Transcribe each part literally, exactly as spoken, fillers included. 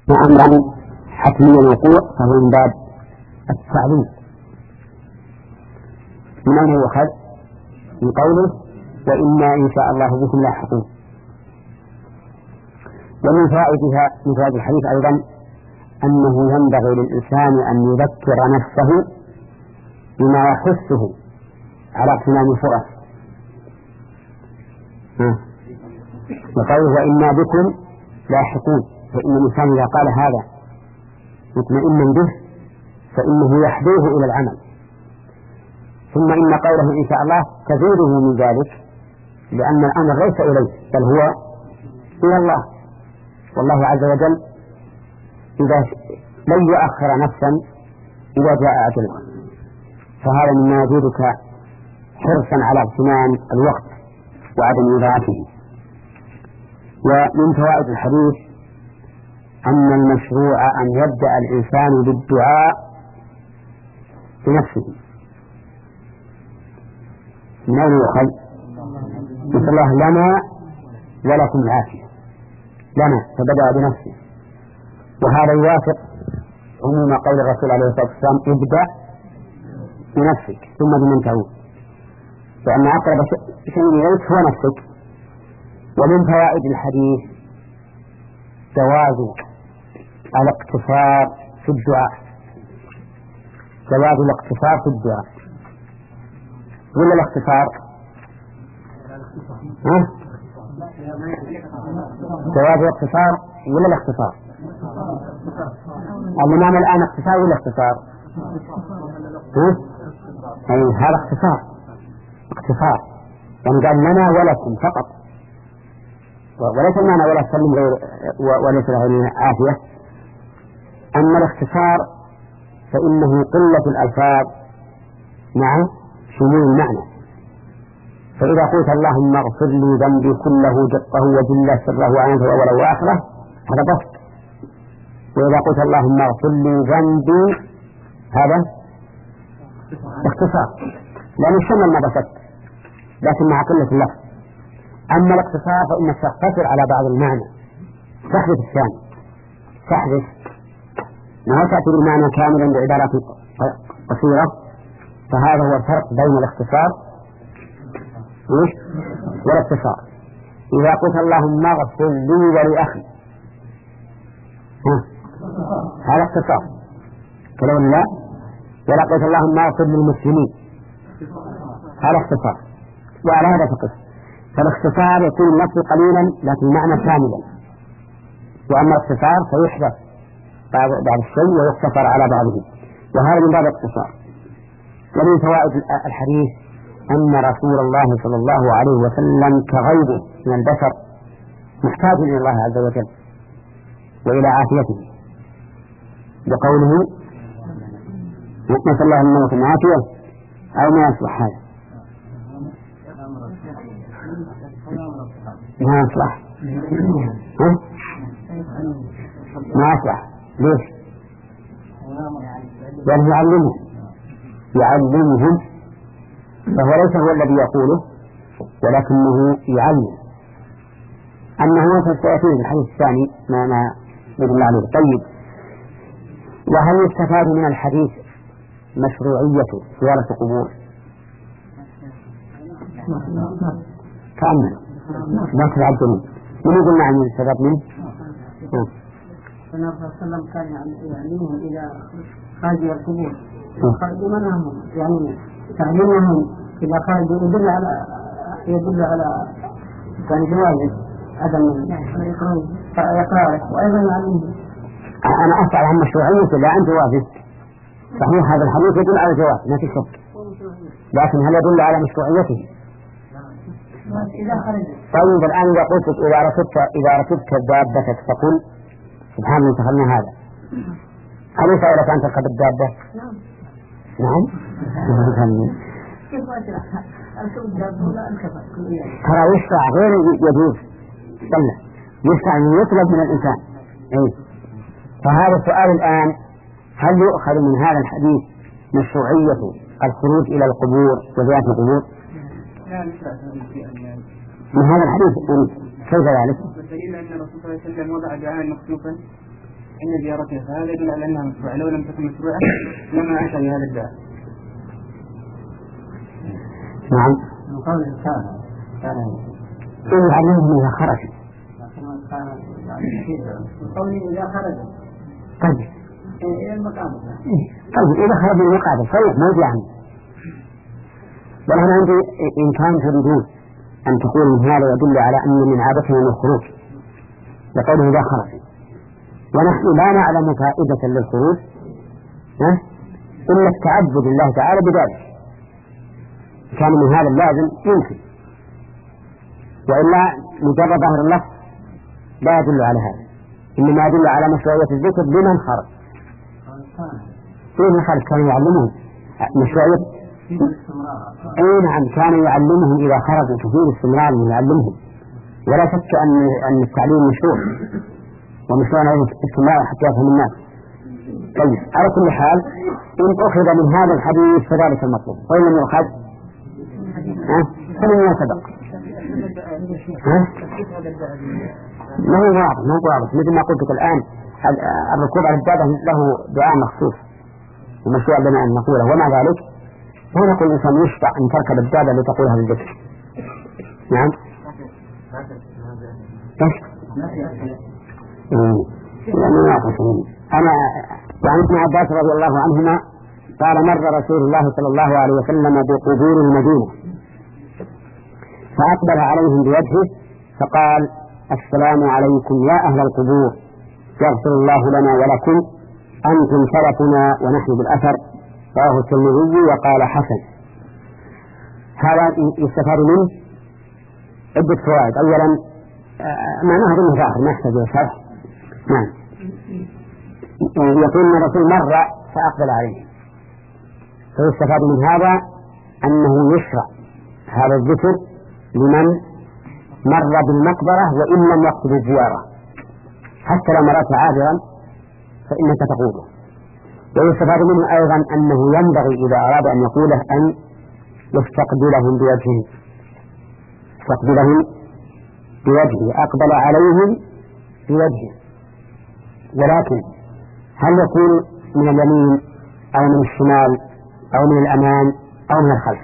أمرا حتميا الوقوع فهو من باب التعليم. من أين يؤخذ؟ من قوله وإنا إن شاء الله بكم لاحقون. ومن فوائدها من فوائد الحديث أيضا أنه ينبغي للإنسان أن يذكر نفسه بما يحثه على اغتنام الفرص. وقوله وإنا بكم لاحقون، فإن الإنسان إذا قال هذا مطمئنا به فإنه يحدوه إلى العمل. ثم إن قوله إن شاء الله تزيده من ذلك، لأن الأمر ليس إليه بل هو إلى الله، والله عز وجل إذا لن يؤخر نفسا إذا جاء أجلها، فهذا مما يزيدك حرصا على اغتنام الوقت وعدم إضاعته. ومن فوائد الحديث أن المشروع أن يبدأ الإنسان بالدعاء بنفسه. من أين يؤخذ؟ نسأل الله لنا ولكم العافية، لنا فبدأ بنفسه، وهذا يوافق عموم قول الرسول عليه الصلاة والسلام ابدأ بنفسك ثم بمن تعود، لأن أقرب شيء إليك هو نفسك. ومن فوائد الحديث جواز الاقتصار في الدعاء، جواز الاقتصار في الدعاء ولا الاختصار؟ ها؟ جواز الاقتصار ولا الاختصار؟ الإمام الآن اقتصار ولا اختصار؟ ها؟ أي هذا اختصار، اختصار يعني قال لنا ولكم فقط، وليس المعنى ولا تسلم غير وليس له عافية. أما الاختصار فإنه قلة الألفاظ مع شمول المعنى. فإذا قلت اللهم اغفر لي ذنبي كله دقه وجله سره وعنه وأوله وآخره هذا بسط، وإذا قلت اللهم اغفر لي ذنبي هذا اختصار، لأن الشمل ما بسط لكن مع قلة اللفظ. أما الاقتصار فإنك تقتصر على بعض المعنى، تحذف الثاني، تحذف ما تأتي بالمعنى كاملا بعبارات قصيرة. فهذا هو الفرق بين الاختصار والاقتصار. إذا قلت اللهم اغفر لي ولأخي هذا اختصار كلام لا، ولا قلت اللهم اغفر للمسلمين هذا اختصار. وعلى هذا فقط، فالاختصار يكون اللفظ قليلا لكن المعنى كاملا، وأما الاختصار فيحذف بعض بعض الشيء ويقتصر على بعضه، وهذا من باب الاختصار. ومن فوائد الحديث أن رسول الله صلى الله عليه وسلم كغيره من البشر محتاج إلى الله عز وجل وإلى عافيته، بقوله نسأل الله الموت العافية أو ما يصلح هذا ما يصلح ما يصلح ليش؟ لأنه يعلمهم يعلمهم فهو ليس هو الذي يقوله ولكنه يعلم. أما هو فسيأتي الحديث الثاني ما ما يدل عليه. طيب، وهل يستفاد من الحديث مشروعية زيارة القبور؟ كأنه لا تعجلون. من يقول نعم يستفاد منه؟ النبي صلى الله عليه وسلم كان يعلمهم إلى خارج القبور، يعلمونهم يعني تعليمهم إلى خارج يدل على يدل على يعني جواز عدم يقرأ وأيضا يعلمهم. أنا أسأل عن مشروعيته لا عن جوازه. صحيح هذا الحديث يدل على الجواز ما في شك، لكن هل يدل على مشروعيته؟ طيب الآن إذا قلت إذا ركبت إذا ركبت دابتك فقل سبحان الله تخلنا هذا، هل يسألك أن تركب الدابة؟ نعم. ترى يشفع غير يجوز صلى يشفع أن يطلب من الإنسان. أي فهذا السؤال الآن هل يؤخذ من هذا الحديث مشروعية الخروج إلى القبور وزيارة القبور؟ من هذا الحديث كيف ذلك؟ والدليل أن الرسول صلى الله عليه وسلم وضع دعاء مخصوصا إن زيارتها هذا يدل على أنها مشروعة، لو لم تكن مشروعة لما أتى بهذا الداء. نعم. من قول كان كان إن علمهم إذا خرجوا. لكن كان يعني من قول إذا خرجوا. طيب. إلى المقابل. طيب إذا خرج من المقابل صحيح موجود يعني. والآن عندي إن كان تريدون أن تقول هذا يدل على أن من عادتهم الخروج لقوله إذا خرج، ونحن لا نعلم فائدة للخروج إلا التعبد لله تعالى بذلك، كان من هذا اللازم يمكن، وإلا مجرد ظاهر اللفظ لا يدل على هذا، إنما يدل على مشروعية الذكر لمن خرج. فيه خرج كانوا يعلمهم مشروعية. أي نعم كانوا يعلمهم إذا خرجوا كثير استمرار من يعلمهم، ولا شك أن أن التعليم مشروع ومشروع الاستمرار حتى يفهم الناس. طيب على كل حال إن أخذ من هذا الحديث فذلك المطلوب، وإن لم يؤخذ فمن يصدق. ما هو واضح ما هو واضح مثل ما قلت لك الآن الركوب على الدابة له دعاء مخصوص ومشروع لنا أن نقوله، ومع ذلك هنا نقول الإنسان يشفع أن تركب الدابة لتقول هذا الذكر. نعم. أنا وعن ابن عباس رضي الله عنهما قال مر رسول الله صلى الله عليه وسلم بقبور المدينة فأقبل عليهم بوجهه فقال السلام عليكم يا أهل القبور، يغفر الله لنا ولكم، أنتم سلفنا ونحن بالأثر. رواه الترمذي وقال حسن. هذا يستفاد منه عدة فوائد. أولا معناه أظن ظاهر ما يحتاج إلى شرح. نعم. يقول أن الرسول مر فأقبل عليه، فيستفاد من هذا أنه يشرع هذا الذكر لمن مر بالمقبرة وإن لم يقصد الزيارة، حتى لو مرت عابرا فإنك تقوله. ويستفاد منه أيضا أنه ينبغي إذا أراد أن يقوله أن يستقبلهم بوجهه، يستقبلهم بوجهه، أقبل عليهم بوجهه. ولكن هل يكون من اليمين أو من الشمال أو من الأمام أو من الخلف؟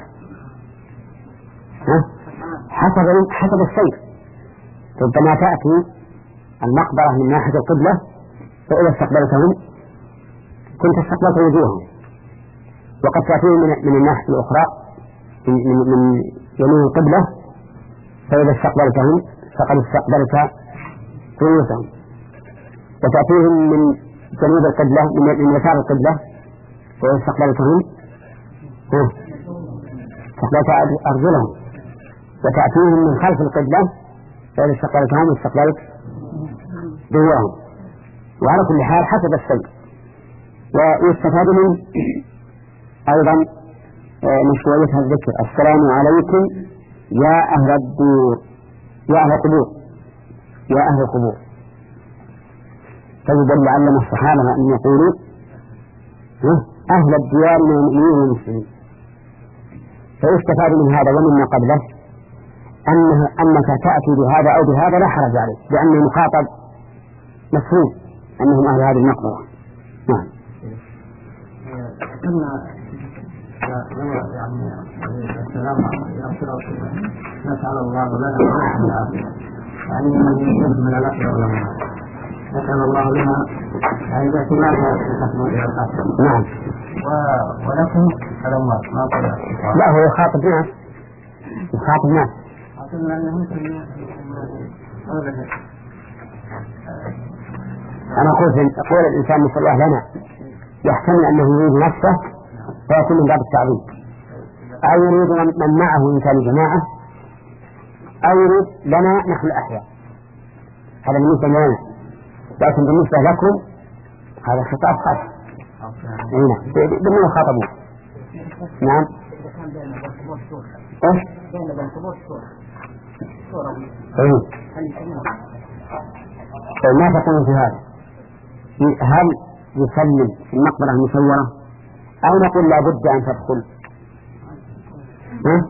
حسب حسب السير. ربما تأتي المقبرة من ناحية القبلة فإذا استقبلتهم كنت استقبلت وجوههم، وقد تأتيهم من, من الناحية الأخرى من, من, من يمين القبلة فإذا استقبلتهم فقد استقبلت رؤوسهم، وتأتيهم من جنوب القبلة من يسار القبلة فإذا استقبلتهم استقبلت أرجلهم، وتأتيهم من خلف القبلة فإذا استقبلتهم استقبلت ظهورهم. وعلى كل حال حسب السير. ويستفاد منه أيضا مشروعية الذكر السلام عليكم يا أهل الدور يا أهل القبور يا أهل القبور، فيدل علم الصحابة أن يقولوا أهل الديار من المؤمنين والمسلمين. فيستفاد من هذا ومما قبله أنه أنك تأتي بهذا أو بهذا لا حرج عليه، لأن المخاطب مفهوم أنهم أهل هذه المقبرة. نعم. يعني السلام نسأل الله لنا ونحن العافية، يعني من يجب من الأخير والله نسأل الله لنا يعني باعتماد الحكم والإرقاء. نعم. ولكن الأموات ما قل لا هو يخاطب ناس يخاطب ناس أعتقد أنه ممكن أنا أقول أقول الإنسان نسأل الله لنا يحتمل أنه يريد نفسه فيكون من باب التعظيم، أو يريد من معه إن كان جماعة، أو يريد لنا نحن الأحياء. هذا بالنسبة لنا، لكن بالنسبة لكم هذا خطاب خاص. نعم بمن يخاطبون. نعم. إيش؟ إيه؟ ما تقول في هذا؟ هل يسلم في المقبرة المصورة أو نقول لا بد أن تدخل؟ ها؟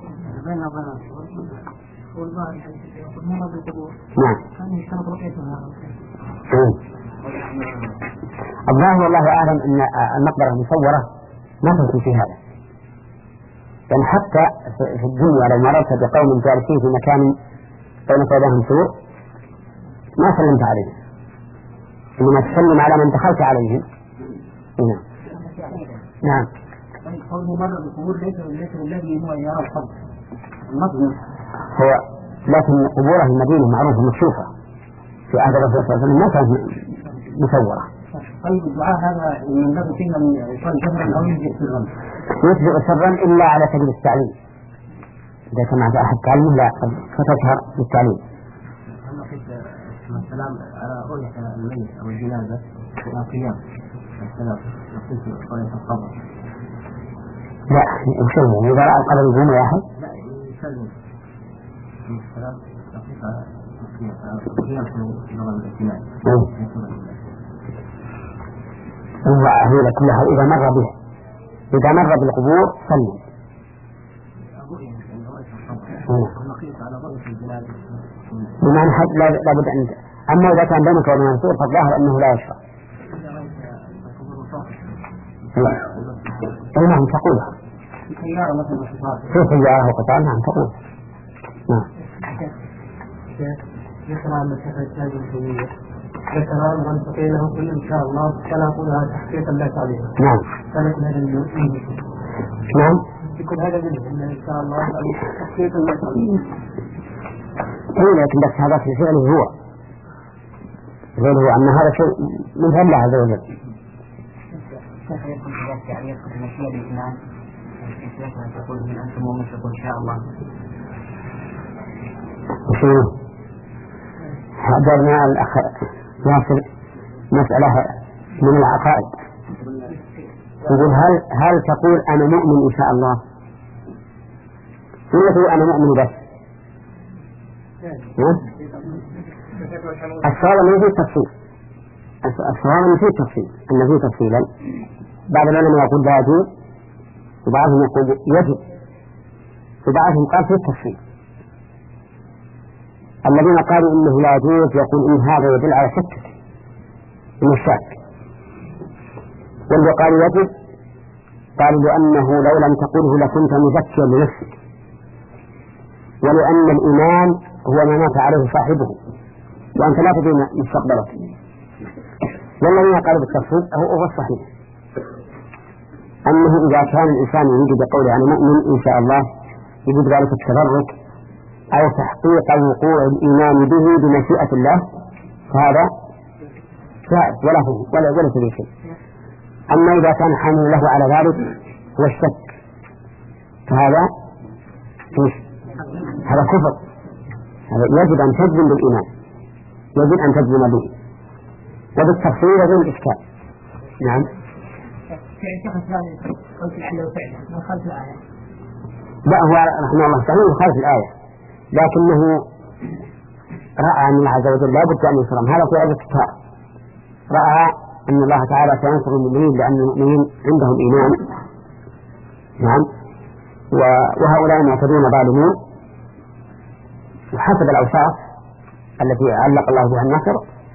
نعم. الظاهر والله أعلم أن المقبرة المصورة ما تكون في هذا، يعني حتى في الدنيا لو مررت بقوم جالسين في مكان بين يديهم سور ما سلمت عليهم، إنما تسلم على من دخلت عليهم. نعم. نعم. قوله مر بالقبور ليس ليس الذي هو يرى القبر هو، لكن قبوره المدينة معروفة مكشوفة في عهد الرسول صلى الله عليه وسلم ما كانت مصورة. طيب الدعاء هذا من باب فيه من يقال سرا أو يجزئ سرا؟ يجزئ سرا إلا على سبيل التعليم، إذا كان عند أحد تعليم لا فتظهر بالتعليم. أما في السلام على رؤية الميت أو الجنازة إلى قيام السلام نقص رؤية القبر. لا يسلم إذا رأى القبر يقوم يا أحد. لا يسلم السلام نقص على قيام في لغة الاجتماع. هي كلها إذا مر به إذا مر بالقبور سلم. بمعنى حد لا بد أن، أما إذا كان بينك وبين الرسول فالظاهر أنه لا يشرع. لا المهم تقولها في سيارة وقطار. نعم تقول. نعم. ذكر المسافة الثانية ذكر ونستطيع له كل إن شاء الله فلا أقولها تحقيقا لا تعليما. نعم. فلكن هذا منه. نعم. يكون هذا منه إن شاء الله تحقيقا لا تعليما. إيه لكن بس هذا في فعله هو فعله هو أن هذا شيء من فعل الله عز وجل. كيف يكون ذلك يعني يدخل المشيئة الإسلام كيف تقول من أنتم ومشركوا إن شاء الله. وشنو؟ حضرنا الأخ ياسر مسألة من العقائد، يقول هل هل تقول أنا مؤمن إن شاء الله ولا تقول أنا مؤمن بس؟ الصواب أنه فيه تفصيل، الصواب أنه فيه تفصيل أنه فيه تفصيلا. بعض العلماء يقول لا يجوز وبعضهم يقول يجب وبعضهم قال فيه تفصيل. الذين قالوا إنه لا يجوز يقول إن هذا يدل على شك من الشك، والذي قالوا يجب قالوا لأنه لو لم تقله لكنت مزكيا لنفسك، ولأن الإيمان هو ما مات عليه صاحبه وأنت لا تدري مستقبلك. والذين قالوا بالتفصيل هو الصحيح أنه إذا كان الإنسان يريد بقوله أنا مؤمن إن شاء الله يجب ذلك التبرك أو تحقيق وقوع الإيمان به بمشيئة الله فهذا جائز ولا هو ولا ولا فيه شيء. أما إذا كان حامل له على ذلك هو الشك فهذا هذا كفر، هذا يجب أن تجزم بالإيمان، يجب أن تجزم به وبالتفصيل بدون إشكال. نعم. لا هو رحمه الله تعالى خالف الآية، لكنه رأى أن الله عز وجل لا بد أن ينصرهم. هذا في آية الكتاب رأى أن الله تعالى سينصر المؤمنين لأن المؤمنين عندهم إيمان. نعم. وهؤلاء معتدون ظالمون وحسب الأوصاف التي علق الله بها النصر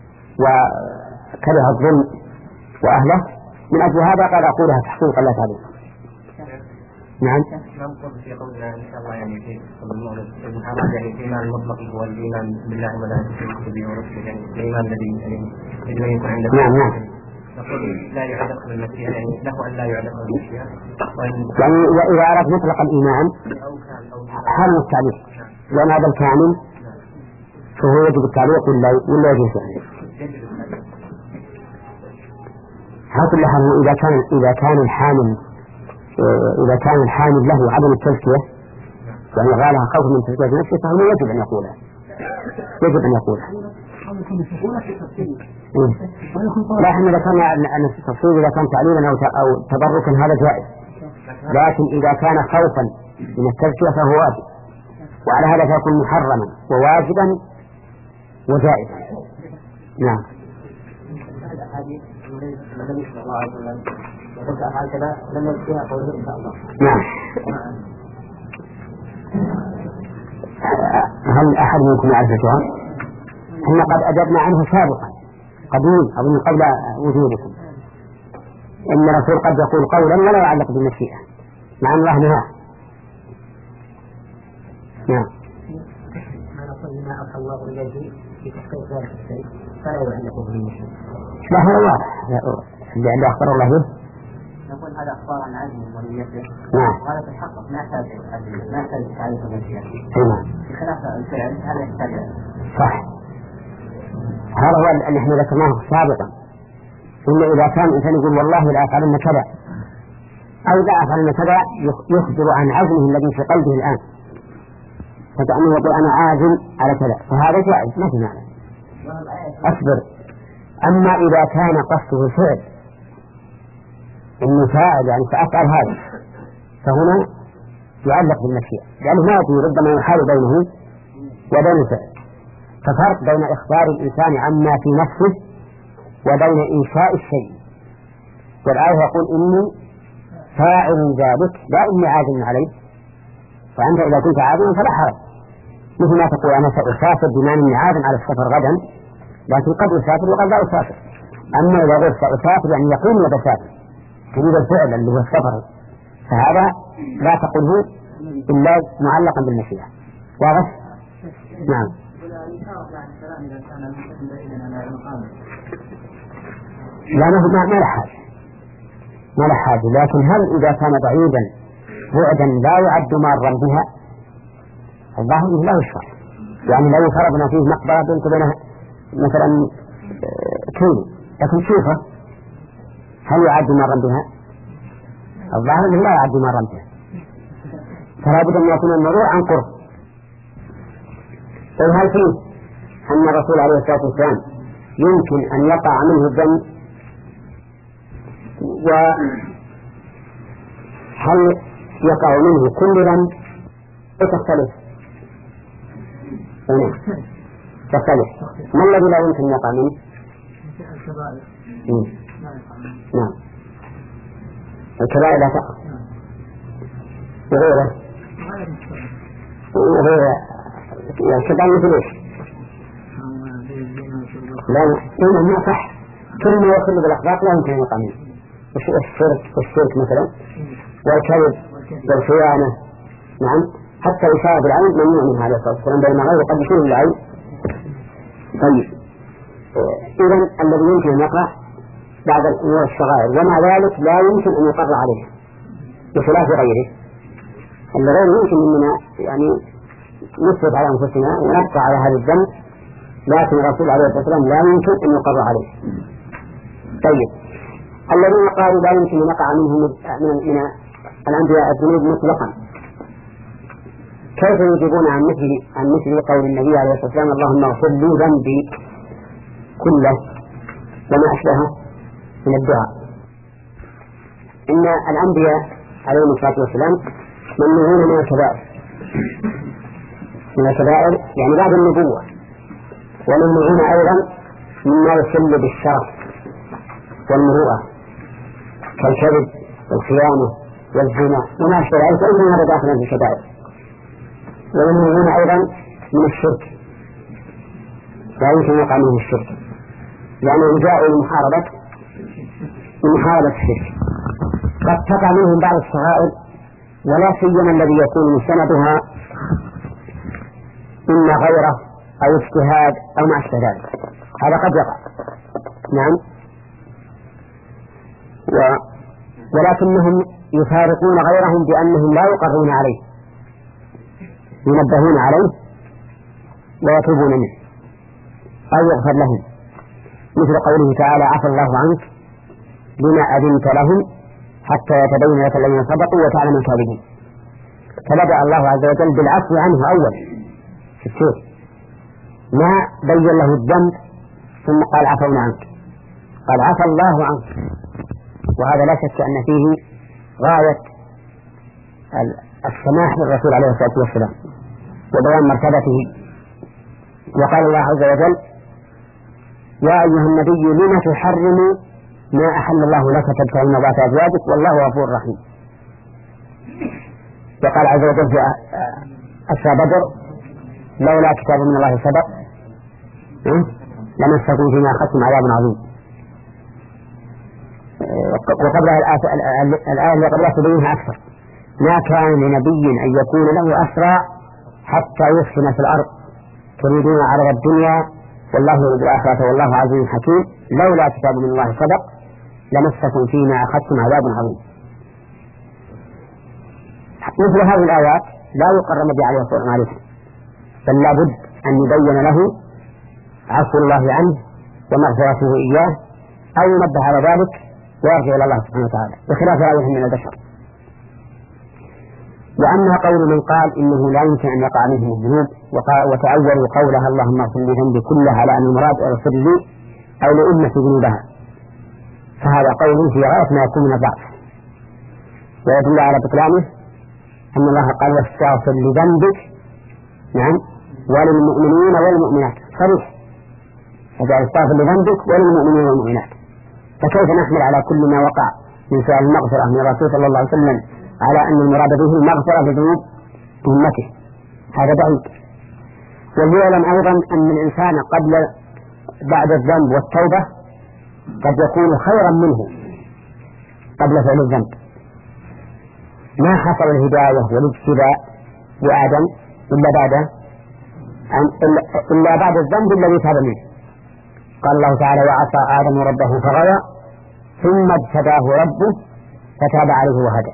وكره الظلم وأهله، من أجل هذا قال أقولها تحقيقا لا تعليم. نعم. نعم. في قولنا إن شاء الله يعني في ابن حماد يعني الإيمان المطلق هو الإيمان بالله وملائكته وكتبه ورسله، يعني الإيمان الذي يعني يكون عندك. نعم نعم. نقول لا يعلق بالمشيئة، يعني له أن لا يعلق بالمشيئة. يعني إذا أردت مطلق الإيمان حال التعليق، لأن هذا الكامل فهو يجب التعليق ولا ولا يجوز يعني. على كل حال إذا كان إذا كان الحامل إذا كان الحامل له عدم التزكية يعني غالها خوف من تزكية نفسه فهو يجب أن يقولها، يجب أن يقولها. لا إحنا إذا كان أن التفصيل إذا كان تعليلا أو تبركا هذا جائز، لكن إذا كان خوفا من التزكية فهو واجب، وعلى هذا فيكون محرما وواجبا وجائزا. نعم. نعم. هل أحد منكم يعرف الجواب؟ احنا قد أجبنا عنه سابقا قديم أظن قبل وجودكم. إن الرسول قد يقول قولا ولا يعلق بالمشيئة مع أن الله نهاه. نعم. ما نقول ما أوحى الله إليه في تحقيق ذلك الشيء فلا يعلق بالمشيئة. لا هذا واضح اللي أخبر الله به. نقول هذا أخبار عن عزمه ونيته. نعم. وهذا في الحق ما يحتاج ما يحتاج تعريف المشيئة. نعم. بخلاف الفعل هذا يحتاج. صح. هذا هو اللي احنا ذكرناه سابقا. إن إذا كان الإنسان يقول والله لا أفعلن كذا أو لا أفعلن كذا يخبر عن عزمه الذي في قلبه الآن، فكأنه يقول أنا عازم على كذا، فهذا جائز ما في معنى. أصبر. أما إذا كان قصده فعل إنه فاعل يعني سأفعل هذا، فهنا يعلق بالمشيئة، لأنه ما يدري ربما يحال بينه وبين الفعل. ففرق بين إخبار الإنسان عما في نفسه وبين إنشاء الشيء. والآية يقول إني فاعل ذلك لا إني عازم عليه، فأنت إذا كنت عازما فلا حرج، مثل ما تقول أنا سأسافر بما أني عازم على السفر غدا، لكن قد أسافر وقد لا أسافر. أما إذا قلت سأسافر يعني يقين وبسافر تريد الفعل اللي هو السفر، فهذا لا تقله إلا معلقا بالمشيئة. واضح؟ نعم. لا ما ما له حاجة ما له حاجة، لكن هل إذا كان بعيدا بعدا لا يعد مارا بها؟ الظاهر لا يشرع، يعني لو فرضنا فيه مقبرة بينك وبينها مثلا كيلو، لكن شوفه هل يعد مارا بها؟ الظاهر لا يعد مارا بها، فلا بد أن يكون الموضوع عن قرب. هل فيه أن الرسول عليه الصلاة والسلام يمكن أن يقع منه الذنب، وهل يقع منه كل ذنب وتختلف؟ تختلف. ما الذي لا يمكن يقع منه؟ نعم الكبائر لا تقع، وغيره وغيره الكبائر مثل ايش؟ لا لا ما صح، كل ما يخل بالأخلاق لا يمكن أن يقع منه. الشرك والشرك مثلا والكذب والخيانة، نعم حتى إشارة بالعين ممنوع منها عليه الصلاة والسلام، بينما غيره قد يشير بالعين. طيب إذن الذي يمكن أن يقع بعد الأمور الصغائر، ومع ذلك لا يمكن أن يقر عليه بخلاف غيره. الغير يمكن أننا يعني نسرط على أنفسنا ونبقى على هذا الذنب، لكن الرسول عليه الصلاة والسلام لا يمكن أن يقر عليه. طيب الذين قالوا لا يمكن أن يقع منهم من الأنبياء الذنوب مطلقا، كيف يجيبون عن مثل عن مثل قول النبي عليه الصلاة والسلام اللهم اغفر لي ذنبي كله وما أشبهه من الدعاء؟ إن الأنبياء عليهم الصلاة والسلام ممنوعون من الكبائر، من الكبائر يعني بعد النبوة، وممنوعون أيضا مما يسل بالشرف والمروءة كالكذب والخيانة والزنا وما أشبه ذلك، فإن هذا داخل في الكبائر. وممنوعون أيضا من الشرك، لا يمكن أن يقع منه الشرك، لأنه جاءوا لمحاربة لمحاربة الشرك. قد تقع منهم بعض الصغائر، ولا سيما الذي يكون مستندها إما غيره أو اجتهاد أو ما أشبه ذلك، هذا قد يقع. نعم. و... ولكنهم يفارقون غيرهم بأنهم لا يقرون عليه، ينبهون عليه ويتوبون منه أو يغفر لهم، مثل قوله تعالى عفى الله عنك بما أذنت لهم حتى يتبين لك الذين صدقوا وتعلم الكاذبين. فبدأ الله عز وجل بالعفو عنه أول في الشيء، ما بين له الذنب ثم قال عفونا عنك، قال عفى الله عنك، وهذا لا شك أن فيه غاية السماح للرسول عليه الصلاة والسلام وبيان مرتبته. وقال الله عز وجل يا أيها النبي لما تحرم ما أحل الله لك تبتغي مرضات أزواجك والله غفور رحيم. وقال عز وجل في أسرى بدر لولا كتاب من الله سبق لمسكم فيما أخذتم عذاب عظيم. وقبلها الآية اللي قبلها تبينها أكثر. ما كان لنبي أن يكون له أسرى حتى يسكن في الأرض تريدون عرض الدنيا والله يريد الآخرة والله عزيز حكيم لولا كتاب من الله سبق لمسكم فيما أخذتم عذاب عظيم. مثل هذه الآيات لا يقر النبي عليه الصلاة والسلام عليها، بل لابد أن يبين له عفو الله عنه ومغفرته إياه أو ينبه على ذلك ويرجع إلى الله سبحانه وتعالى بخلاف غيرهم من البشر. وأما قول من قال إنه لا يمكن أن يقع منهم الذنوب وتأولوا قولها اللهم اغفر لي ذنبي كلها على أن المراد اغفر لي أو لأمة ذنوبها، فهذا قول في غاية ما يكون من الضعف، ويدل على بطلانه أن الله قال واستغفر لذنبك نعم وللمؤمنين والمؤمنات صريح، فجعل استغفر لذنبك وللمؤمنين والمؤمنات، فكيف نحمل على كل ما وقع من سؤال المغفرة من الرسول صلى الله عليه وسلم على أن المراد به المغفرة لذنوب أمته؟ هذا بعيد. ويعلم أيضا أن الإنسان قبل بعد الذنب والتوبة قد يكون خيرا منه قبل فعل الذنب. ما حصل الهداية والاجتباء لآدم إلا بعد إلا بعد الذنب الذي تاب منه. قال الله تعالى وعصى آدم ربه فغوى ثم اجتباه ربه فتاب عليه وهدى.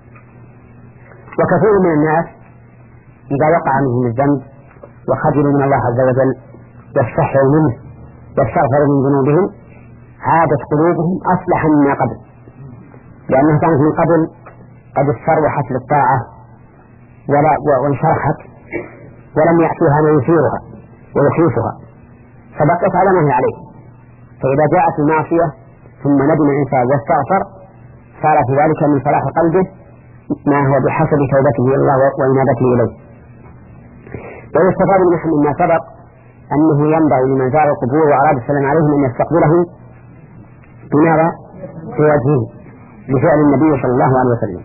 وكثير من الناس إذا وقع منهم الذنب وخجلوا من الله عز وجل واستحيوا منه واستغفروا من ذنوبهم عادت قلوبهم أصلح مما قبل، لأنها كانت من قبل قد استروحت للطاعة ولا وانشرحت ولم يأتوها ما يثيرها ويحيثها فبقت على ما هي عليه. فإذا جاءت المعصية ثم ندم الإنسان واستغفر صار في ذلك من صلاح قلبه ما هو بحسب توبته إلى الله وإنابته إليه. ويستفاد مما سبق أنه ينبغي لمن زار القبور وأراد السلام عليهم أن يستقبله بماذا؟ في وجهه بفعل النبي صلى الله عليه وسلم.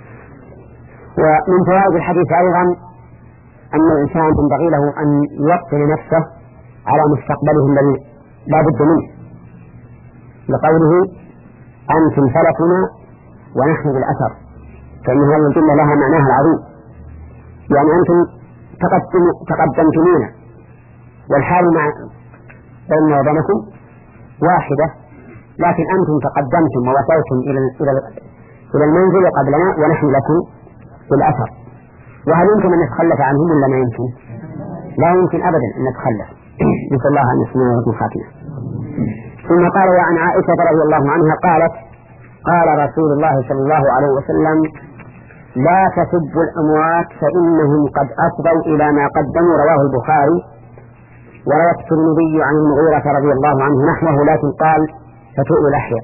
ومن فوائد الحديث أيضا أن الإنسان ينبغي له أن يوطن نفسه على مستقبله الذي لا بد منه، لقوله أنتم فلكنا ونحن بالأثر، فإن هذه الجملة لها معناها العظيم، يعني أنتم تقدمتمونا والحال مع بيننا وبينكم واحدة، لكن أنتم تقدمتم ووصلتم إلى إلى المنزل قبلنا ونحن لكم بالأثر. وهل يمكن أن نتخلف عنهم ولا ما يمكن؟ لا يمكن أبدا أن نتخلف. نسأل الله أن يسمعنا ولكم خاتمة. ثم قال وعن عائشة رضي الله عنها قالت قال رسول الله صلى الله عليه وسلم لا تسبوا الأموات فإنهم قد أفضوا إلى ما قدموا، رواه البخاري. وروى الترمذي عن المغيرة رضي الله عنه نحوه لكن قال فتؤوا الأحياء.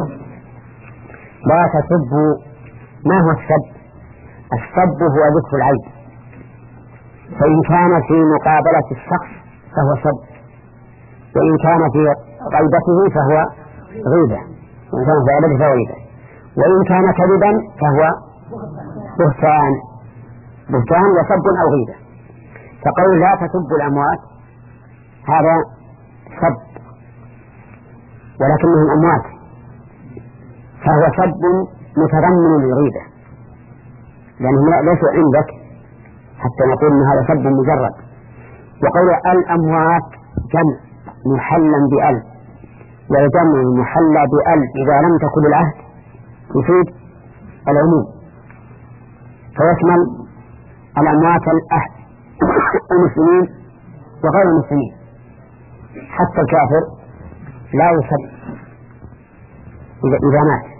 لا تسبوا. ما هو السب؟ السب هو ذكر العيب، فإن كان في مقابلة الشخص فهو سب، وإن كان في غيبته فهو غيبة، وإن كان في غيبته فهو غيبة، وإن كان كذبا فهو بهتان بهتان وسب أو غيبة. فقول لا تسبوا الأموات هذا سب ولكنهم أموات، فهو سب متضمن للغيبة لأنهم ليسوا عندك حتى نقول أن هذا سب مجرد. وقول الأموات جمع محلا بأل، والجمع محلى بأل إذا لم تكن العهد يفيد العموم، فيشمل الأموات الأهل المسلمين وغير المسلمين، حتى الكافر لا يسب إذا مات،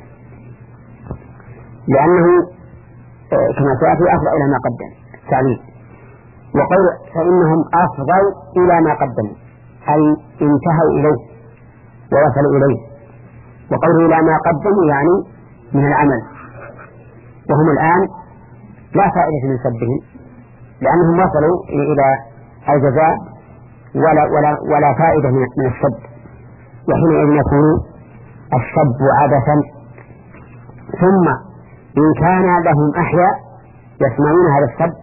لأنه كما سيأتي أفضل إلى ما قدم التعليل. وقول فإنهم أفضل إلى ما قدموا أي انتهوا إليه ووصلوا إليه، وقول إلى ما قدموا يعني من العمل، وهم الآن لا فائدة من سبهم لأنهم وصلوا إلى الجزاء ولا, ولا, ولا فائدة من السب، وحينئذ يكون السب عبثا. ثم إن كان لهم أحياء يسمعون هذا السب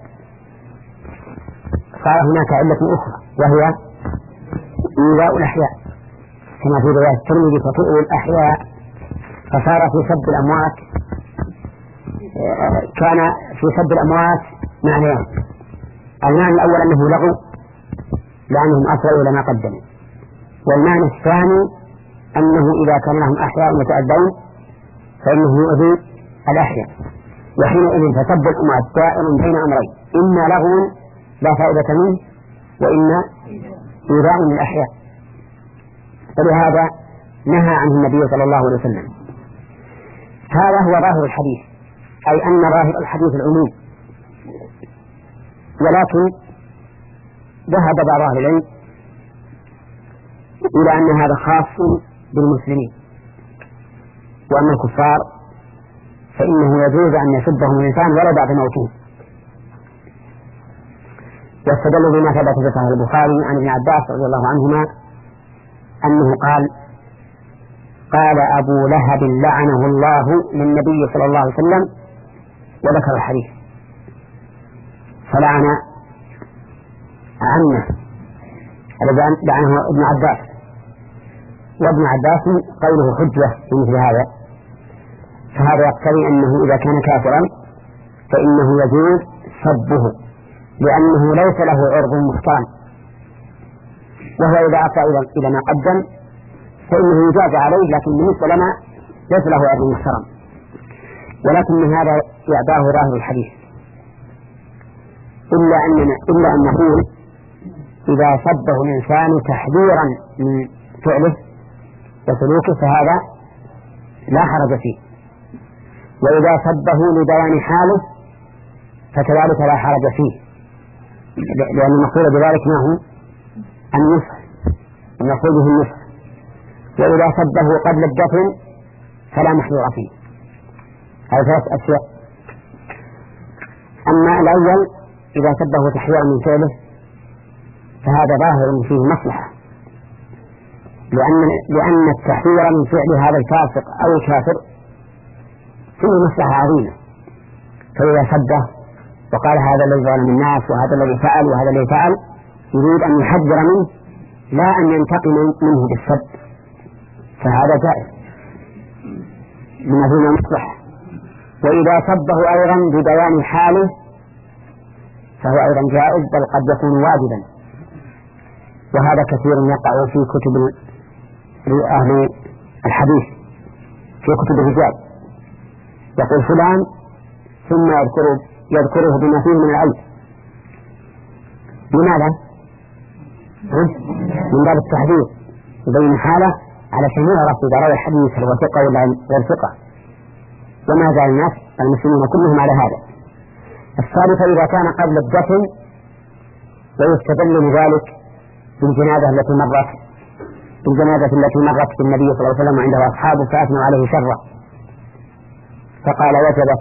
صار هناك علة أخرى وهي إيذاء الأحياء، كما في رواية الترمذي فتؤوي الأحياء فصار في سب الأموات كان في سب الأموات معنيان. المعنى الأول أنه لغو لأنهم أسرعوا إلى ما قدموا، والمعنى الثاني أنه إذا كان لهم أحياء يتأذون فإنه يؤذي الأحياء، وحينئذ فسب الأموات دائر بين أمرين: إما لغو لا فائدة منه، وإما إيذاء للأحياء. فلهذا نهى عنه النبي صلى الله عليه وسلم. هذا هو ظاهر الحديث، أي أن ظاهر الحديث العموم، ولكن ذهب بعض أهل العلم إلى أن هذا خاص بالمسلمين، وأما الكفار فإنه يجوز أن يسبهم الإنسان ولا بعد موته. واستدلوا بما ثبت في صحيح البخاري عن ابن عباس رضي الله عنهما أنه قال: قال أبو لهب لعنه الله للنبي صلى الله عليه وسلم، وذكر الحديث، فلعن عمه الذي لعنه ابن عباس، وابن عباس قوله حجة في مثل هذا، فهذا يقتضي أنه إذا كان كافرا فإنه يجوز سبه، لأنه ليس له عرض محترم، وهو إذا أتى إلى ما قدم فإنه يجاز عليه، لكن بالنسبة لنا ليس له عرض محترم. ولكن من هذا يعباه ظاهر الحديث، إلا أننا إلا أن نقول إذا سبه الإنسان تحذيرا من فعله وسلوكه فهذا لا حرج فيه، وإذا سبه لبيان حاله فكذلك لا حرج فيه، لأن المقصود بذلك ما هو النصح، المقصود به النصح. وإذا سبه قبل الدفن فلا محذور فيه. هذه ثلاث أشياء. أما الأول إذا سبه تحذيرا من فعله فهذا ظاهر فيه مصلحة، لأن لأن التحذير من فعل هذا الفاسق أو الكافر فيه مصلحة عظيمة. فإذا سبه وقال هذا الذي ظلم الناس وهذا الذي فعل وهذا الذي فعل، يريد أن يحذر منه لا أن ينتقم منه بالسب، فهذا جائز بما فيه مصلحة. وإذا سبه أيضا ببيان حاله فهو أيضا جائز، بل قد يكون واجبا، وهذا كثير يقع في كتب أهل الحديث، في كتب الرجال، يقول فلان ثم يذكره, يذكره بما فيه من العيب. لماذا؟ من باب التحذير، يبين حاله علشان يعرف إذا روى الحديث هل هو ثقة ولا غير ثقة، وما زال الناس المسلمين كلهم على هذا. الثالثة إذا كان قبل الدفن ويستدل لذلك بالجنازة التي مرت بالجنازة التي مرت بالنبي صلى الله عليه وسلم عنده أصحابه فأثنوا عليه شرا فقال وجبت.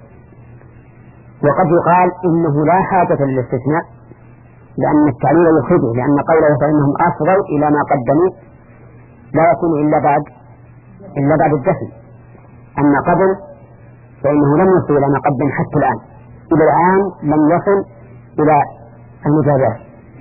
وقد يقال إنه لا حاجة للاستثناء لأن التعليل يخرجه، لأن قوله فإنهم أصغوا إلى ما قدموا لا يكون إلا بعد إلا بعد الدفن. أما قبل فإنه لم يصل إلى ما قدم حتى الآن، إلى الآن لم يصل إلى المجازات.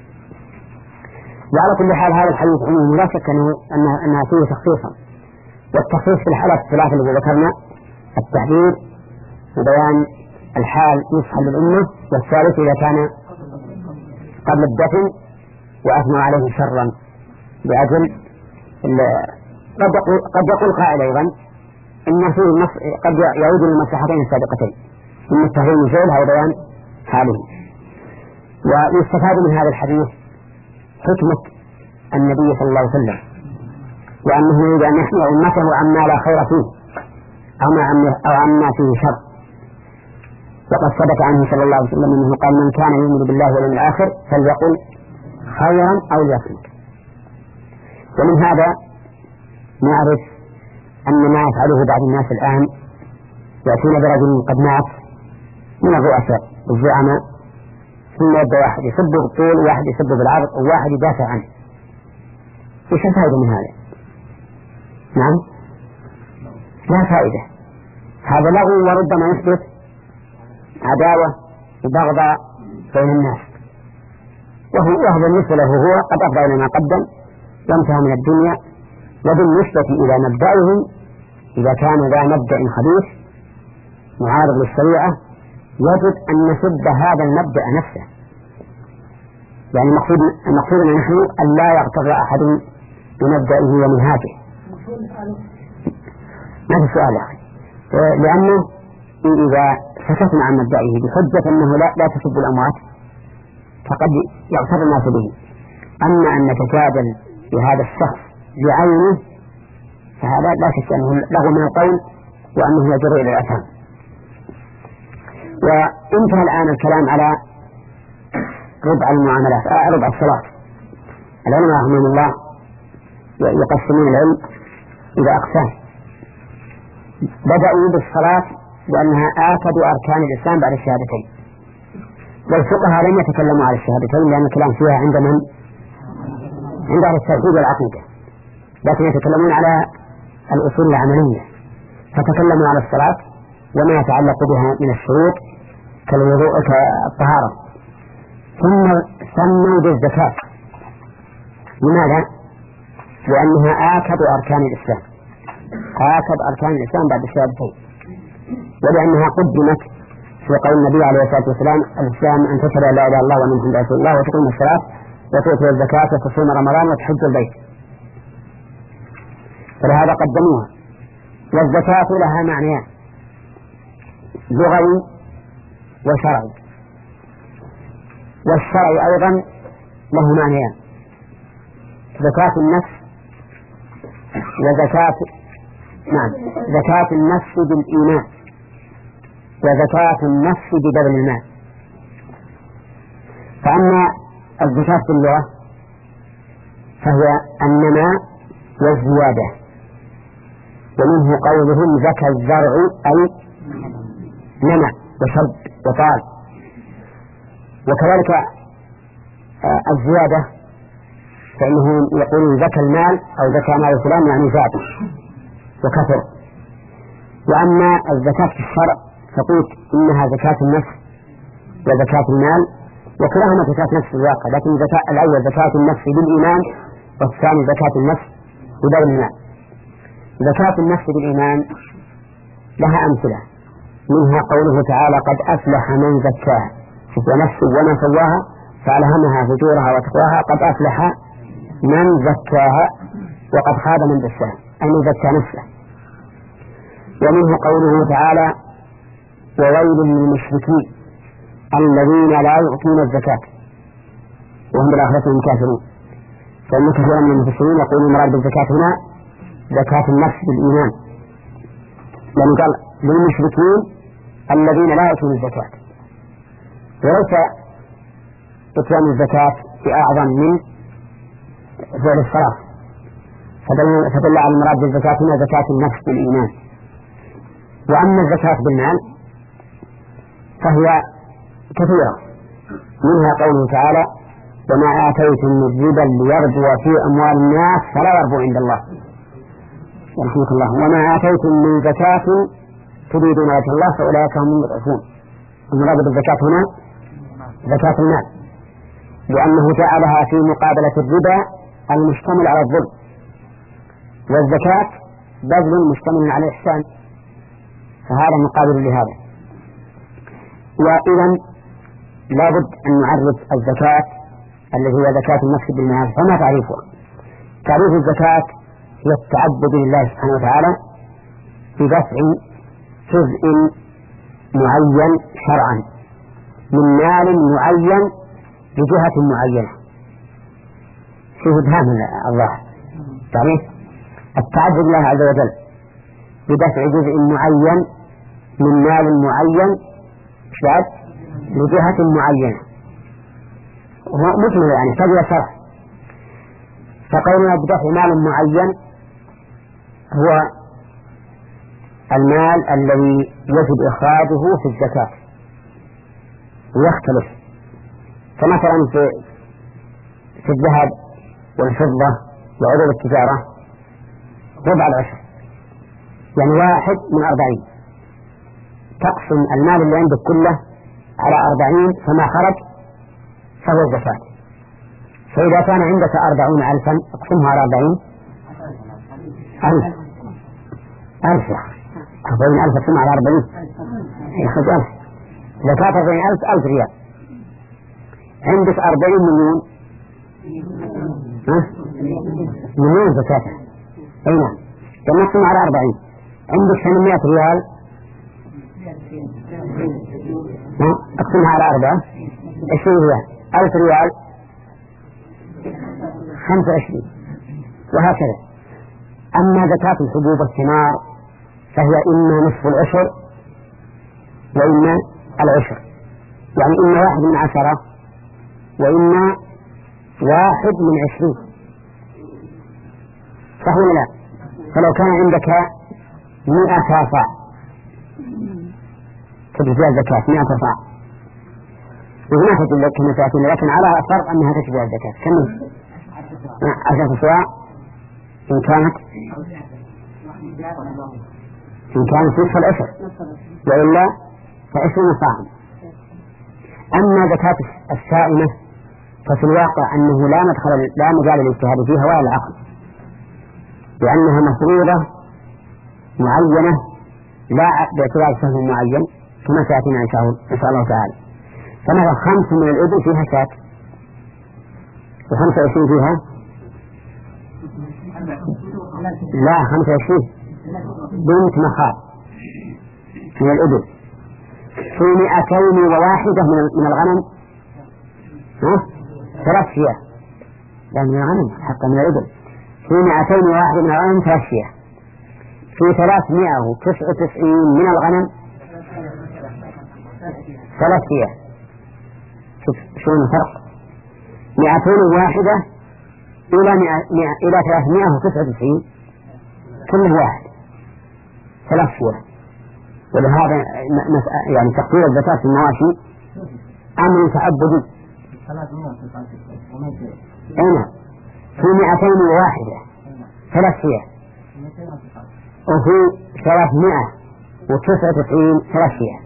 وعلى كل حال هذا الحديث عموم لا شك أنه أنها فيه تخصيصا، والتخصيص في الحالات الثلاثة التي ذكرنا: التحذير وبيان الحال يصحى للأمة، والثالث إذا كان قبل الدفن وأثنوا عليه شرا بأجل قد يقول, قد يقول قائل أيضا إن فيه النص قد يعود للمصلحتين السابقتين، إما التحذير من فعلها وبيان حاله. ويستفاد من هذا الحديث حكمة النبي صلى الله عليه وسلم، وأنه يريد أن يحمي أمته عما لا خير فيه أو عما فيه شر. وقد ثبت عنه صلى الله عليه وسلم أنه قال: من كان يؤمن بالله واليوم الآخر فليقل خيرا أو ليصمت. ومن هذا نعرف أن ما يفعله بعض الناس الآن يأتون برجل قد مات من الرؤساء الزعماء، ثم يبدأ واحد يسب بالطول وواحد يسب بالعرض وواحد يدافع عنه. إيش الفائدة من هذا؟ نعم، لا فائدة. هذا لغو وربما يحدث عداوة وبغضاء بين الناس، وهو وهو بالنسبة له هو قد أفضل ما قدم وانتهى من الدنيا. وبالنسبة إلى مبدأهم إذا كان ذا مبدأ خبيث معارض للشريعة يجب أن نسد هذا المبدأ نفسه. يعني المقصود المقصود نحن أن لا يغتر أحد بمبدئه ومنهاجه. ما في سؤال يا أخي، لأنه إذا سكتنا عن مبدئه بحجة أنه لا, لا تسب الأموات فقد يغتر الناس به. أما أن نتجادل بهذا الشخص بعينه فهذا لا شك أنه له من القول وأنه يجر إلى الأثام. وانتهى الآن الكلام على ربع المعاملات، آه ربع الصلاة. العلماء رحمهم الله يقسمون العلم إلى أقسام. بدأوا بالصلاة لأنها آكد أركان الإسلام بعد الشهادتين، والفقهاء لم يتكلموا على الشهادتين لأن الكلام فيها عند من؟ عند أهل التوحيد والعقيدة، لكن يتكلمون على الأصول العملية، فتكلموا على الصلاة وما يتعلق بها من الشروط كالوضوء كالطهارة. ثم سموا بالزكاة. لماذا؟ لأنها آكد أركان الإسلام، آكد أركان الإسلام بعد الشهادتين، ولأنها قدمت في قول النبي عليه الصلاة والسلام: الإسلام أن تشهد أن لا إله إلا الله وأن محمدا رسول الله وتقيم الصلاة وتؤتي الزكاة وتصوم رمضان وتحج البيت. فلهذا قدموها. والزكاة لها معنيان: لغوي وشرعي. والشرعي أيضا له معنيان: زكاة النفس وزكاة نعم زكاة النفس بالإيمان وزكاة النفس ببذل المال. فأما الزكاة باللغة فهي النماء والزيادة، ومنه قولهم زكى الزرع أي نمى وشد وطال. وكذلك الزيادة فإنه يقول زكى المال أو زكى مال فلان يعني زاد وكثر. وأما الزكاة في الشرع فقلت إنها زكاة النفس وزكاة المال، وكلاهما زكاة نفس الواقع، لكن زكاة الأول زكاة النفس بالإيمان والثاني زكاة النفس ببذل المال. زكاة النفس بالإيمان لها أمثلة، منها قوله تعالى: قد أفلح من زكاها، ونفس وما سواها فألهمها فجورها وتقواها، قد أفلح من زكاها وقد خاب من دساها، أي من زكى نفسه. ومنه قوله تعالى: وويل للمشركين الذين لا يؤتون الزكاة وهم بالآخرة هم كافرون. فإن كثيرا من المفسرين يقولون المراد بالزكاة هنا زكاة النفس بالإيمان، لأنه قال للمشركين الذين لا يؤتون الزكاة، وليس إتيان الزكاة بأعظم من فعل الصلاة، فدل على المراد بالزكاة هنا زكاة النفس بالإيمان. وأما الزكاة بالمال فهي كثيرة، منها قوله تعالى: وما آتيتم من ربا ليربو في أموال الناس فلا يربو عند الله رحمة الله، وما آتيتم من زكاة تريدون وجه الله فأولئك هم المضعفون. المراد بالزكاة هنا زكاة المال، لأنه جعلها في مقابلة الربا المشتمل على الظلم، والزكاة بذل مشتمل على الإحسان، فهذا مقابل لهذا. وإذا لابد أن نعرف الزكاة التي هي زكاة النفس بالمال. فما تعريفها؟ تعريف الزكاة هي التعبد لله سبحانه وتعالى بدفع جزء معين شرعا من مال معين لجهة معينة. شوف ابهام الظاهر. تعريف التعبد لله عز وجل بدفع جزء معين من مال معين بعد لجهة معينة، وهو مجمل يعني تجرى شرح. فقولنا بدفع مال معين هو المال الذي يجب إخراجه في الزكاة ويختلف، فمثلا في في الذهب والفضة وعروض التجارة ربع العشر، يعني واحد من أربعين، تقسم المال اللي عندك كله على أربعين، فما خرج فهو الزكاة. فإذا كان عندك أربعون ألفا اقسمها على أربعين ألف، ألف أربعين ألف ثم على أربعين يأخذ ألف زكاة أربعين ألف ألف ريال. عندك أربعين مليون ها؟ مليون زكاة أي نعم تنقسم على أربعين. عندك ثمانمائة ريال ها؟ أقسمها على أربعة عشرين ريال. ألف ريال خمسة وعشرين وهكذا. أما زكاة الحبوب والثمار فهي إما نصف العشر وإما العشر، يعني إما واحد من عشرة وإما واحد من عشرين، صح ولا لا؟ فلو كان عندك مئة صاع تجزي الزكاة مئة صاع وما تجزي لك كمساكين، لكن على فرض أنها تجزي الزكاة كم عشرة صاع إن كانت إن كانت نصف العشر وإلا فعشرين صاعا. أما زكاة السائمة ففي الواقع أنه لا مدخل لا مجال للاجتهاد فيها ولا العقل، لأنها مفروضة معينة لا باعتبار سهم معين كما سيأتينا إن شاء الله تعالى. فمثلا خمس من الإبل فيها شاة وخمسة وعشرين فيها لا خمسة وعشرين بنت مخاض من الإبل. في مئتين وواحدة من الغنم ثلاث شياه، لا من الغنم حتى من الإبل. في مئتين وواحدة من الغنم ثلاث شياه. في ثلاثمائة وتسعة وتسعين من الغنم ثلاث شياه. شوف شو الفرق، مئتين وواحدة إلى مئة إلى ثلاثمائة وتسعة وتسعين كله واحد ثلاث شياه. ولهذا يعني تقدير الزكاة في المواشي أمر تعبدي. أين في مئتين وواحدة ثلاث شياه وفي ثلاثمائة وتسعة وتسعين ثلاث شياه.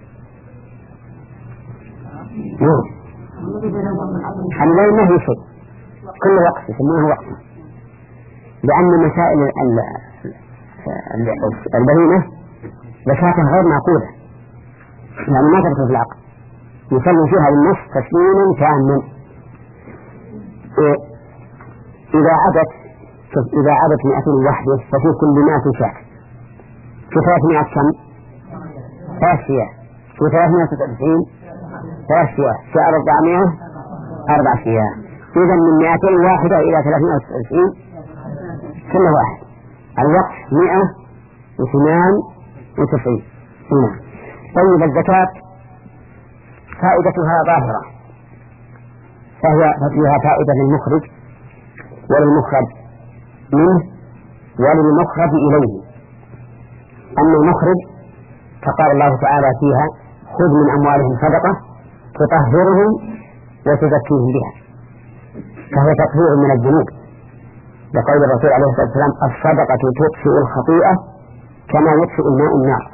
الليل ما هي شيء، كل وقت يسمونه وقت، لأن مسائل البهيمة زكاتها غير معقولة، يعني ما تدخل في العقل، يسلم فيها بالنص تسليما تاما. إذا عدت إذا عدت مئتين وحدة ففي كل مئة شاة، في ثلاثمائة كم؟ ثلاث شياه. في ثلاثمائة وتسعة وتسعين ثلاث شياه، في أربعمائة أربع شياه. إذا من مئتين واحدة إلى ثلاثمائة وتسعة وتسعين كل واحد. الوقت مئة واثنان وتسعين. طيب الزكاة فائدتها ظاهرة، فهي فيها فائدة للمخرج وللمخرج منه وللمخرج إليه. أما المخرج فقال الله تعالى فيها خذ من أموالهم صدقة تطهرهم وتزكيهم بها، فهو تطهير من الذنوب، لقول الرسول عليه الصلاة والسلام الصدقة تطفئ الخطيئة كما يطفئ الماء النار.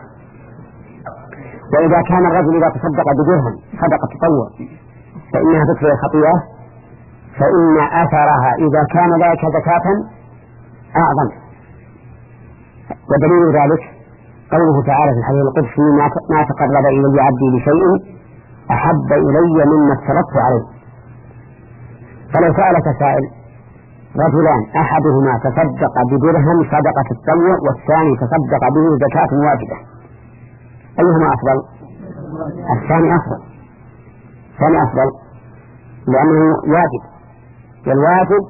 وإذا كان الرجل إذا تصدق بدرهم صدقة تطوع فإنها تطفئ الخطيئة، فإن أثرها إذا كان ذلك زكاة أعظم. ودليل ذلك قوله تعالى في الحديث القدسي ما تقرب إلي عبدي بشيء أحب إلي مما افترضت عليه. فلو سألك سائل رجلان أحدهما تصدق بدرهم صدقة التطوع والثاني تصدق به زكاة واجبة، أيهما أفضل؟ الثاني أفضل. الثاني أفضل لأنه واجب، والواجب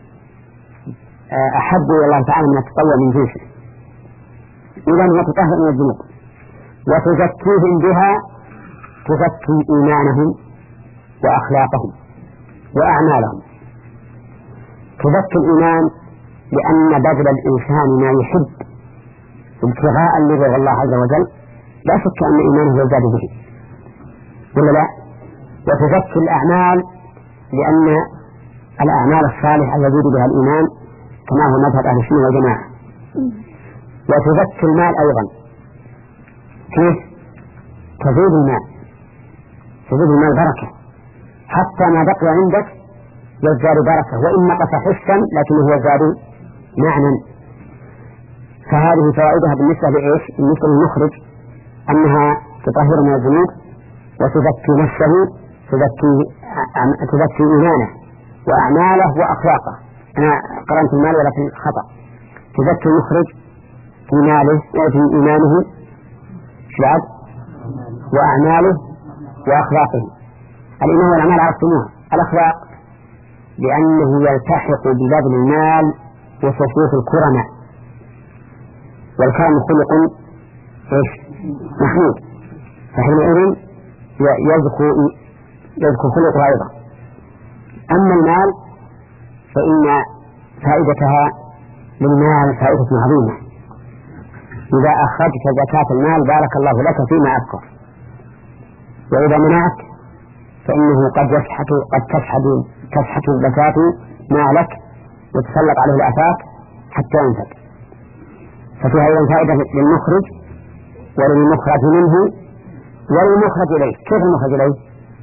أحب إلى الله تعالى من التطوع من جنسه. إذن هي تطهر من الذنوب وتزكيهم بها، تزكي إيمانهم وأخلاقهم وأعمالهم. تزكي الإيمان لأن بذل الإنسان ما يحب ابتغاء لرضا الله عز وجل لا شك أن إيمانه يزداد به، ولا لا؟ وتزكي الأعمال لأن الأعمال الصالحة يزيد بها الإيمان كما هو مذهب أهل السنة والجماعة. وتزكي المال أيضا، كيف؟ تزيد المال، تزيد المال بركة، حتى ما بقي عندك يزداد بركة، وإن نقص حسا لكنه يزداد معنى. فهذه فوائدها بالنسبة لإيش؟ بالنسبة للمخرج أنها تطهر من الذنوب وتزكي نفسه، تزكي تزكي إيمانه وأعماله وأخلاقه. أنا قرنت المال ولكن خطأ. تزكي المخرج في ماله وفي إيمانه بعد وأعماله وأخلاقه. الإيمان والأعمال عرفتموها. الأخلاق لأنه يلتحق ببذل المال وصفوف الكرماء، والكرم خلق إيش؟ محمود، فحينئذ يذكر يذكر خلقها أيضا. أما المال فإن فائدتها للمال فائدة عظيمة. إذا أخرجت زكاة المال بارك الله لك فيما أذكر، وإذا منعت فإنه قد يسحت قد تسحت تسحت الزكاة مالك وتسلط عليه الآفات حتى ينفق. ففيها أيضا فائدة للمخرج وللمخرج منه وللمخرج إليه. كيف المخرج إليه؟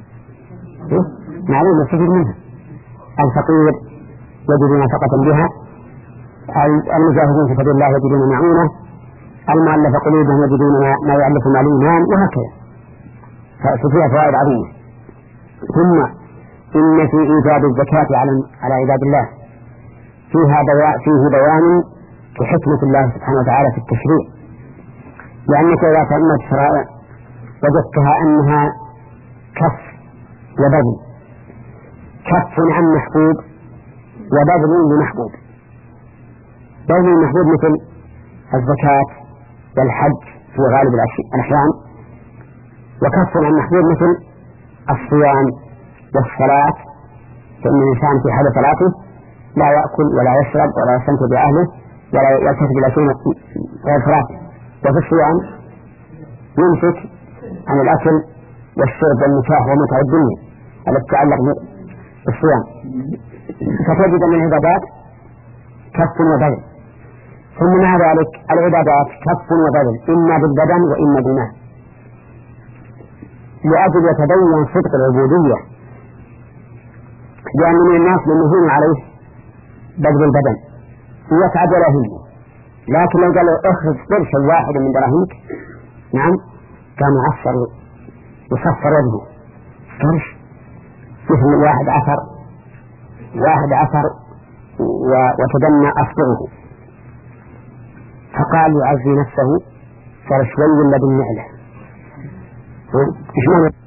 معلوم يستفيد منها. الفقير يجد نفقة بها، المجاهدين في سبيل الله يجدون معونة، المؤلف قلوبهم يجدون ما يؤلف مع الإيمان، وهكذا. ففيها فوائد عظيمة. ثم إن في إيجاب الزكاة على على عباد الله فيها دواء فيه بيان في حكمة الله سبحانه وتعالى في التشريع، لأنك إذا تأملت شرائع وجدتها أنها كف وبذل، كف عن محبوب وبذل لمحبوب. بذل المحبوب مثل الزكاة والحج في غالب الأحيان، وكف عن محبوب مثل الصيام والصلاة، فإن الإنسان في حال صلاته لا يأكل ولا يشرب ولا يستمتع بأهله ولا يلتفت إلى شيء غير صلاته. وفي الصيام يمسك عن الأكل والشرب والنكاح ومتع الدنيا التي تتعلق بالصيام. فتجد من العبادات كف وبذل. ثم مع ذلك العبادات كف وبذل، إما بالبدن وإما بالمال، لأجل يتبين صدق العبودية. لأن من الناس من يهون عليه بذل البدن ويسعد ولا يهمه، لكن لو قال له اخرج قرشا واحدا من دراهمك، نعم، كان يعصر يصفر وجهه. قرش مثل واحد عثر واحد عثر وتدنى أصبعه، فقال يعزي نفسه صار شوي إلا بالنعلة. إيش معنى